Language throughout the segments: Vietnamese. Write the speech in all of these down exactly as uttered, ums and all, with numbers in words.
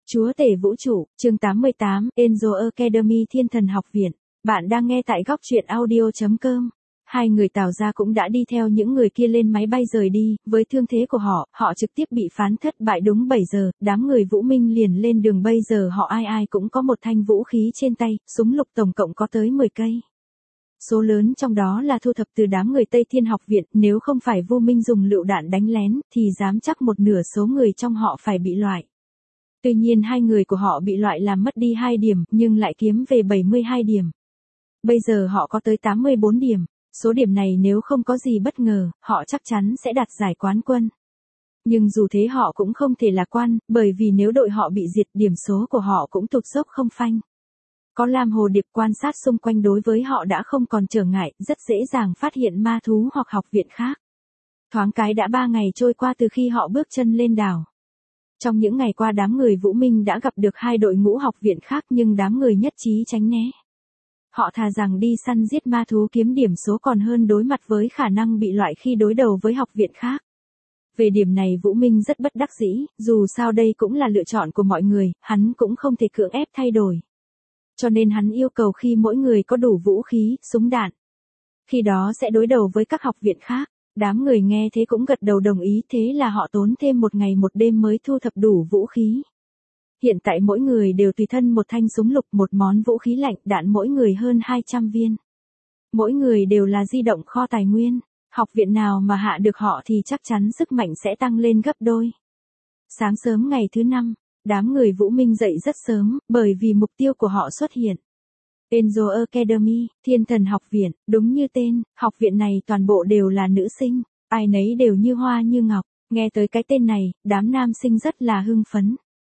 Chúa tể vũ trụ, chương tám mươi tám, Angel Academy Thiên Thần Học Viện. Bạn đang nghe tại góc truyện audio chấm com. Hai người Tào gia cũng đã đi theo những người kia lên máy bay rời đi, với thương thế của họ, họ trực tiếp bị phán thất bại đúng bảy giờ, đám người Vũ Minh liền lên đường bây giờ họ ai ai cũng có một thanh vũ khí trên tay, súng lục tổng cộng có tới mười cây. Số lớn trong đó là thu thập từ đám người Tây Thiên Học Viện, nếu không phải Vu Minh dùng lựu đạn đánh lén, thì dám chắc một nửa số người trong họ phải bị loại. Tuy nhiên hai người của họ bị loại làm mất đi hai điểm, nhưng lại kiếm về bảy mươi hai điểm. Bây giờ họ có tới tám mươi bốn điểm. Số điểm này nếu không có gì bất ngờ, họ chắc chắn sẽ đạt giải quán quân. Nhưng dù thế họ cũng không thể lạc quan, bởi vì nếu đội họ bị diệt, điểm số của họ cũng tụt dốc không phanh. Có Lam Hồ Điệp quan sát xung quanh đối với họ đã không còn trở ngại, rất dễ dàng phát hiện ma thú hoặc học viện khác. Thoáng cái đã ba ngày trôi qua từ khi họ bước chân lên đảo. Trong những ngày qua đám người Vũ Minh đã gặp được hai đội ngũ học viện khác nhưng đám người nhất trí tránh né. Họ thà rằng đi săn giết ma thú kiếm điểm số còn hơn đối mặt với khả năng bị loại khi đối đầu với học viện khác. Về điểm này Vũ Minh rất bất đắc dĩ, dù sao đây cũng là lựa chọn của mọi người, hắn cũng không thể cưỡng ép thay đổi. Cho nên hắn yêu cầu khi mỗi người có đủ vũ khí, súng đạn. Khi đó sẽ đối đầu với các học viện khác. Đám người nghe thế cũng gật đầu đồng ý, thế là họ tốn thêm một ngày một đêm mới thu thập đủ vũ khí. Hiện tại mỗi người đều tùy thân một thanh súng lục, một món vũ khí lạnh, đạn mỗi người hơn hai trăm viên. Mỗi người đều là di động kho tài nguyên. Học viện nào mà hạ được họ thì chắc chắn sức mạnh sẽ tăng lên gấp đôi. Sáng sớm ngày thứ năm, đám người Vũ Minh dậy rất sớm, bởi vì mục tiêu của họ xuất hiện. Angel Academy, Thiên Thần Học Viện, đúng như tên, học viện này toàn bộ đều là nữ sinh, ai nấy đều như hoa như ngọc, nghe tới cái tên này, đám nam sinh rất là hưng phấn.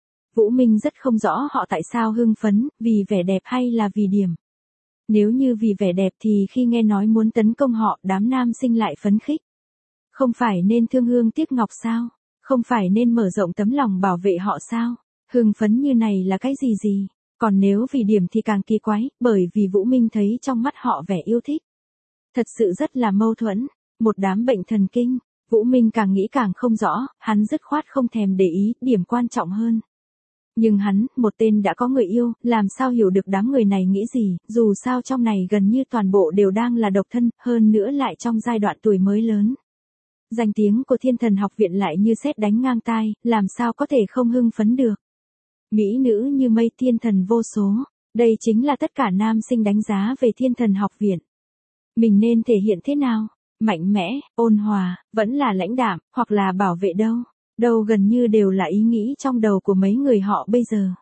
Vũ Minh rất không rõ họ tại sao hưng phấn, vì vẻ đẹp hay là vì điểm. Nếu như vì vẻ đẹp thì khi nghe nói muốn tấn công họ, đám nam sinh lại phấn khích. Không phải nên thương hương tiếc ngọc sao? Không phải nên mở rộng tấm lòng bảo vệ họ sao? Hưng phấn như này là cái gì gì? Còn nếu vì điểm thì càng kỳ quái, bởi vì Vũ Minh thấy trong mắt họ vẻ yêu thích. Thật sự rất là mâu thuẫn, một đám bệnh thần kinh, Vũ Minh càng nghĩ càng không rõ, hắn dứt khoát không thèm để ý, điểm quan trọng hơn. Nhưng hắn, một tên đã có người yêu, làm sao hiểu được đám người này nghĩ gì, dù sao trong này gần như toàn bộ đều đang là độc thân, hơn nữa lại trong giai đoạn tuổi mới lớn. Danh tiếng của Thiên Thần Học Viện lại như sét đánh ngang tai, làm sao có thể không hưng phấn được. Mỹ nữ như mây, thiên thần vô số, đây chính là tất cả nam sinh đánh giá về Thiên Thần Học Viện. Mình nên thể hiện thế nào? Mạnh mẽ, ôn hòa, vẫn là lãnh đạm, hoặc là bảo vệ đâu? Đâu gần như đều là ý nghĩ trong đầu của mấy người họ bây giờ.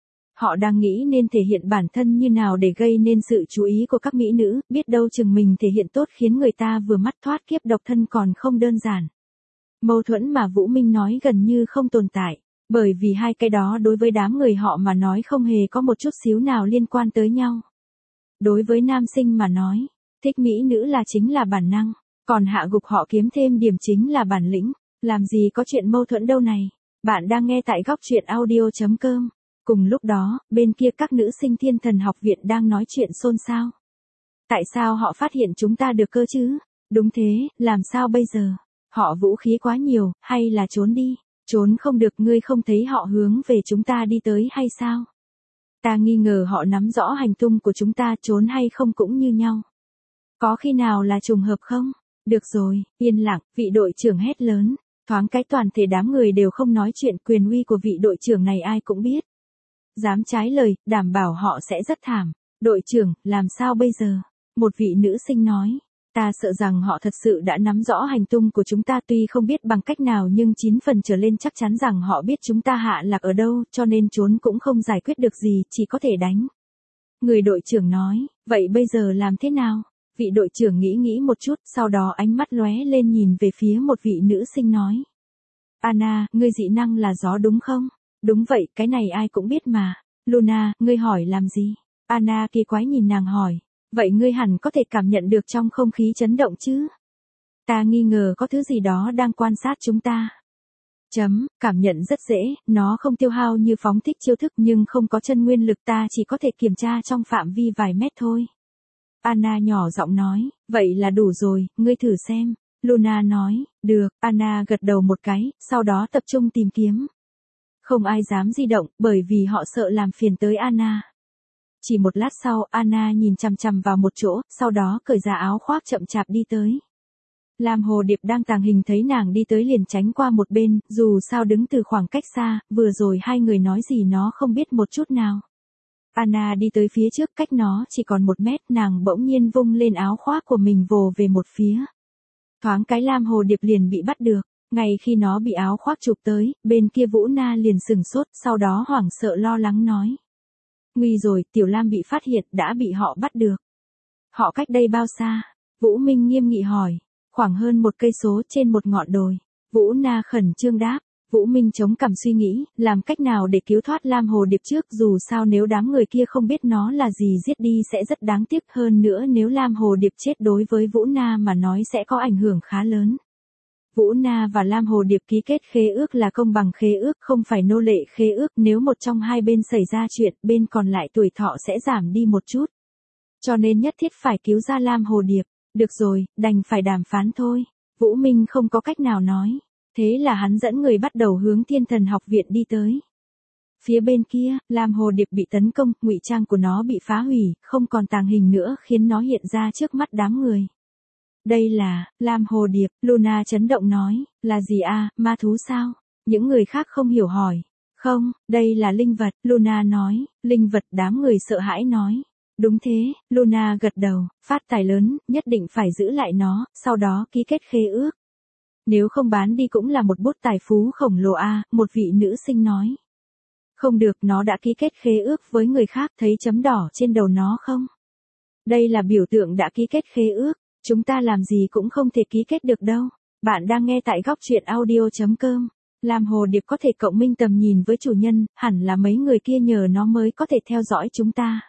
Họ đang nghĩ nên thể hiện bản thân như nào để gây nên sự chú ý của các mỹ nữ, biết đâu chừng mình thể hiện tốt khiến người ta vừa mắt thoát kiếp độc thân còn không đơn giản. Mâu thuẫn mà Vũ Minh nói gần như không tồn tại. Bởi vì hai cái đó đối với đám người họ mà nói không hề có một chút xíu nào liên quan tới nhau. Đối với nam sinh mà nói, thích mỹ nữ là chính là bản năng, còn hạ gục họ kiếm thêm điểm chính là bản lĩnh, làm gì có chuyện mâu thuẫn đâu này. Bạn đang nghe tại góc truyện audio chấm com. Cùng lúc đó, bên kia các nữ sinh Thiên Thần Học Viện đang nói chuyện xôn xao. Tại sao họ phát hiện chúng ta được cơ chứ? Đúng thế, làm sao bây giờ? Họ vũ khí quá nhiều, hay là trốn đi? Trốn không được, ngươi không thấy họ hướng về chúng ta đi tới hay sao? Ta nghi ngờ họ nắm rõ hành tung của chúng ta, trốn hay không cũng như nhau. Có khi nào là trùng hợp không? Được rồi, yên lặng, vị đội trưởng hét lớn. Thoáng cái toàn thể đám người đều không nói chuyện, quyền uy của vị đội trưởng này ai cũng biết. Dám trái lời, đảm bảo họ sẽ rất thảm. Đội trưởng, làm sao bây giờ? Một vị nữ sinh nói. Ta sợ rằng họ thật sự đã nắm rõ hành tung của chúng ta, tuy không biết bằng cách nào nhưng chín phần trở lên chắc chắn rằng họ biết chúng ta hạ lạc ở đâu, cho nên trốn cũng không giải quyết được gì, chỉ có thể đánh. Người đội trưởng nói, vậy bây giờ làm thế nào? Vị đội trưởng nghĩ nghĩ một chút, sau đó ánh mắt lóe lên nhìn về phía một vị nữ sinh nói. Anna, ngươi dị năng là gió đúng không? Đúng vậy, cái này ai cũng biết mà. Luna, ngươi hỏi làm gì? Anna kỳ quái nhìn nàng hỏi. Vậy ngươi hẳn có thể cảm nhận được trong không khí chấn động chứ? Ta nghi ngờ có thứ gì đó đang quan sát chúng ta. Chấm, cảm nhận rất dễ, nó không tiêu hao như phóng thích chiêu thức nhưng không có chân nguyên lực, ta chỉ có thể kiểm tra trong phạm vi vài mét thôi. Anna nhỏ giọng nói, vậy là đủ rồi, ngươi thử xem. Luna nói, được, Anna gật đầu một cái, sau đó tập trung tìm kiếm. Không ai dám di động, bởi vì họ sợ làm phiền tới Anna. Chỉ một lát sau, Anna nhìn chằm chằm vào một chỗ, sau đó cởi ra áo khoác chậm chạp đi tới. Lam Hồ Điệp đang tàng hình thấy nàng đi tới liền tránh qua một bên, dù sao đứng từ khoảng cách xa, vừa rồi hai người nói gì nó không biết một chút nào. Anna đi tới phía trước, cách nó chỉ còn một mét, nàng bỗng nhiên vung lên áo khoác của mình vồ về một phía. Thoáng cái Lam Hồ Điệp liền bị bắt được, ngay khi nó bị áo khoác chụp tới, bên kia Vũ Na liền sừng sốt, sau đó hoảng sợ lo lắng nói. Nguy rồi, Tiểu Lam bị phát hiện, đã bị họ bắt được. Họ cách đây bao xa? Vũ Minh nghiêm nghị hỏi. Khoảng hơn một cây số trên một ngọn đồi. Vũ Na khẩn trương đáp. Vũ Minh chống cằm suy nghĩ, làm cách nào để cứu thoát Lam Hồ Điệp trước, dù sao nếu đám người kia không biết nó là gì giết đi sẽ rất đáng tiếc, hơn nữa nếu Lam Hồ Điệp chết đối với Vũ Na mà nói sẽ có ảnh hưởng khá lớn. Vũ Na và Lam Hồ Điệp ký kết khế ước là công bằng khế ước, không phải nô lệ khế ước, nếu một trong hai bên xảy ra chuyện, bên còn lại tuổi thọ sẽ giảm đi một chút. Cho nên nhất thiết phải cứu ra Lam Hồ Điệp. Được rồi, đành phải đàm phán thôi. Vũ Minh không có cách nào nói. Thế là hắn dẫn người bắt đầu hướng Thiên Thần Học Viện đi tới. Phía bên kia, Lam Hồ Điệp bị tấn công, ngụy trang của nó bị phá hủy, không còn tàng hình nữa khiến nó hiện ra trước mắt đám người. Đây là, Lam Hồ Điệp, Luna chấn động nói, là gì a, ma thú sao? Những người khác không hiểu hỏi. Không, đây là linh vật, Luna nói, linh vật, đám người sợ hãi nói. Đúng thế, Luna gật đầu, phát tài lớn, nhất định phải giữ lại nó, sau đó ký kết khế ước. Nếu không bán đi cũng là một bút tài phú khổng lồ a, một vị nữ sinh nói. Không được, nó đã ký kết khế ước với người khác, thấy chấm đỏ trên đầu nó không? Đây là biểu tượng đã ký kết khế ước, chúng ta làm gì cũng không thể ký kết được đâu. Bạn đang nghe tại góc truyện audio chấm com. Lam Hồ Điệp có thể cộng minh tầm nhìn với chủ nhân, hẳn là mấy người kia nhờ nó mới có thể theo dõi chúng ta.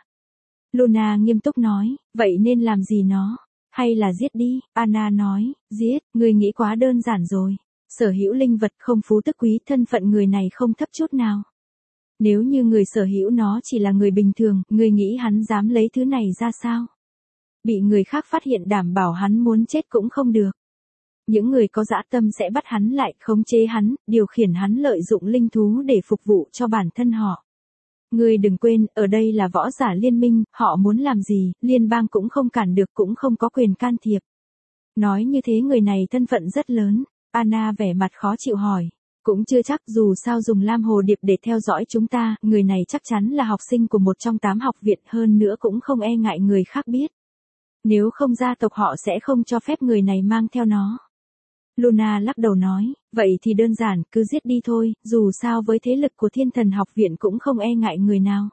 Luna nghiêm túc nói, vậy nên làm gì nó? Hay là giết đi? Anna nói, giết, người nghĩ quá đơn giản rồi. Sở hữu linh vật không phú tức quý, thân phận người này không thấp chút nào. Nếu như người sở hữu nó chỉ là người bình thường, người nghĩ hắn dám lấy thứ này ra sao? Bị người khác phát hiện đảm bảo hắn muốn chết cũng không được. Những người có dã tâm sẽ bắt hắn lại, khống chế hắn, điều khiển hắn lợi dụng linh thú để phục vụ cho bản thân họ. Ngươi đừng quên, ở đây là võ giả liên minh, họ muốn làm gì, liên bang cũng không cản được, cũng không có quyền can thiệp. Nói như thế người này thân phận rất lớn. Anna vẻ mặt khó chịu hỏi. Cũng chưa chắc, dù sao dùng Lam Hồ Điệp để theo dõi chúng ta, người này chắc chắn là học sinh của một trong tám học viện, hơn nữa cũng không e ngại người khác biết. Nếu không gia tộc họ sẽ không cho phép người này mang theo nó. Luna lắc đầu nói, vậy thì đơn giản, cứ giết đi thôi, dù sao với thế lực của Thiên Thần Học Viện cũng không e ngại người nào.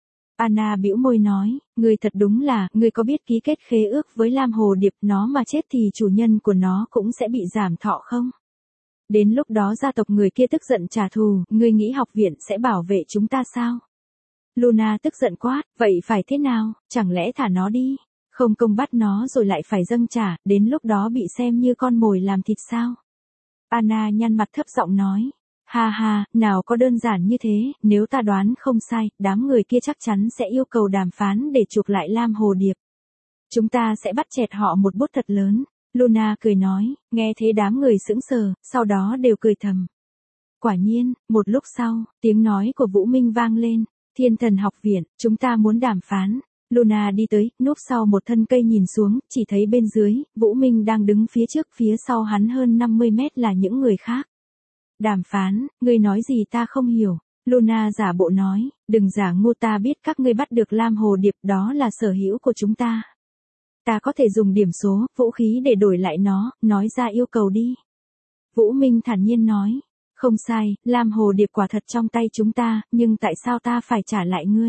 Anna bĩu môi nói, người thật đúng là, người có biết ký kết khế ước với Lam Hồ Điệp, nó mà chết thì chủ nhân của nó cũng sẽ bị giảm thọ không? Đến lúc đó gia tộc người kia tức giận trả thù, người nghĩ học viện sẽ bảo vệ chúng ta sao? Luna tức giận quát, vậy phải thế nào, chẳng lẽ thả nó đi? Không công bắt nó rồi lại phải dâng trả, đến lúc đó bị xem như con mồi làm thịt sao? Anna nhăn mặt thấp giọng nói. Ha ha, nào có đơn giản như thế, nếu ta đoán không sai, đám người kia chắc chắn sẽ yêu cầu đàm phán để chuộc lại Lam Hồ Điệp. Chúng ta sẽ bắt chẹt họ một bút thật lớn. Luna cười nói, nghe thế đám người sững sờ, sau đó đều cười thầm. Quả nhiên, một lúc sau, tiếng nói của Vũ Minh vang lên. Thiên Thần Học Viện, chúng ta muốn đàm phán. Luna đi tới, núp sau một thân cây nhìn xuống, chỉ thấy bên dưới, Vũ Minh đang đứng phía trước, phía sau hắn hơn năm mươi mét là những người khác. Đàm phán, ngươi nói gì ta không hiểu. Luna giả bộ nói, đừng giả ngu, ta biết các ngươi bắt được Lam Hồ Điệp, đó là sở hữu của chúng ta. Ta có thể dùng điểm số, vũ khí để đổi lại nó, nói ra yêu cầu đi. Vũ Minh thản nhiên nói, không sai, Lam Hồ Điệp quả thật trong tay chúng ta, nhưng tại sao ta phải trả lại ngươi?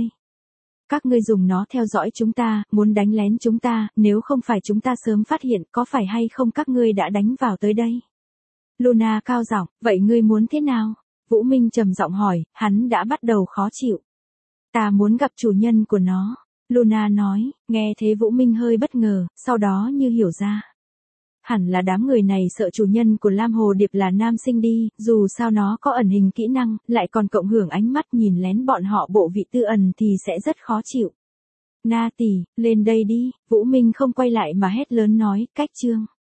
Các ngươi dùng nó theo dõi chúng ta, muốn đánh lén chúng ta, nếu không phải chúng ta sớm phát hiện, có phải hay không các ngươi đã đánh vào tới đây? Luna cao giọng, vậy ngươi muốn thế nào? Vũ Minh trầm giọng hỏi, hắn đã bắt đầu khó chịu. Ta muốn gặp chủ nhân của nó. Luna nói, nghe thế Vũ Minh hơi bất ngờ, sau đó như hiểu ra. Hẳn là đám người này sợ chủ nhân của Lam Hồ Điệp là nam sinh đi, dù sao nó có ẩn hình kỹ năng, lại còn cộng hưởng ánh mắt nhìn lén bọn họ bộ vị tư ẩn thì sẽ rất khó chịu. Na tỷ, lên đây đi, Vũ Minh không quay lại mà hét lớn nói, cách chương.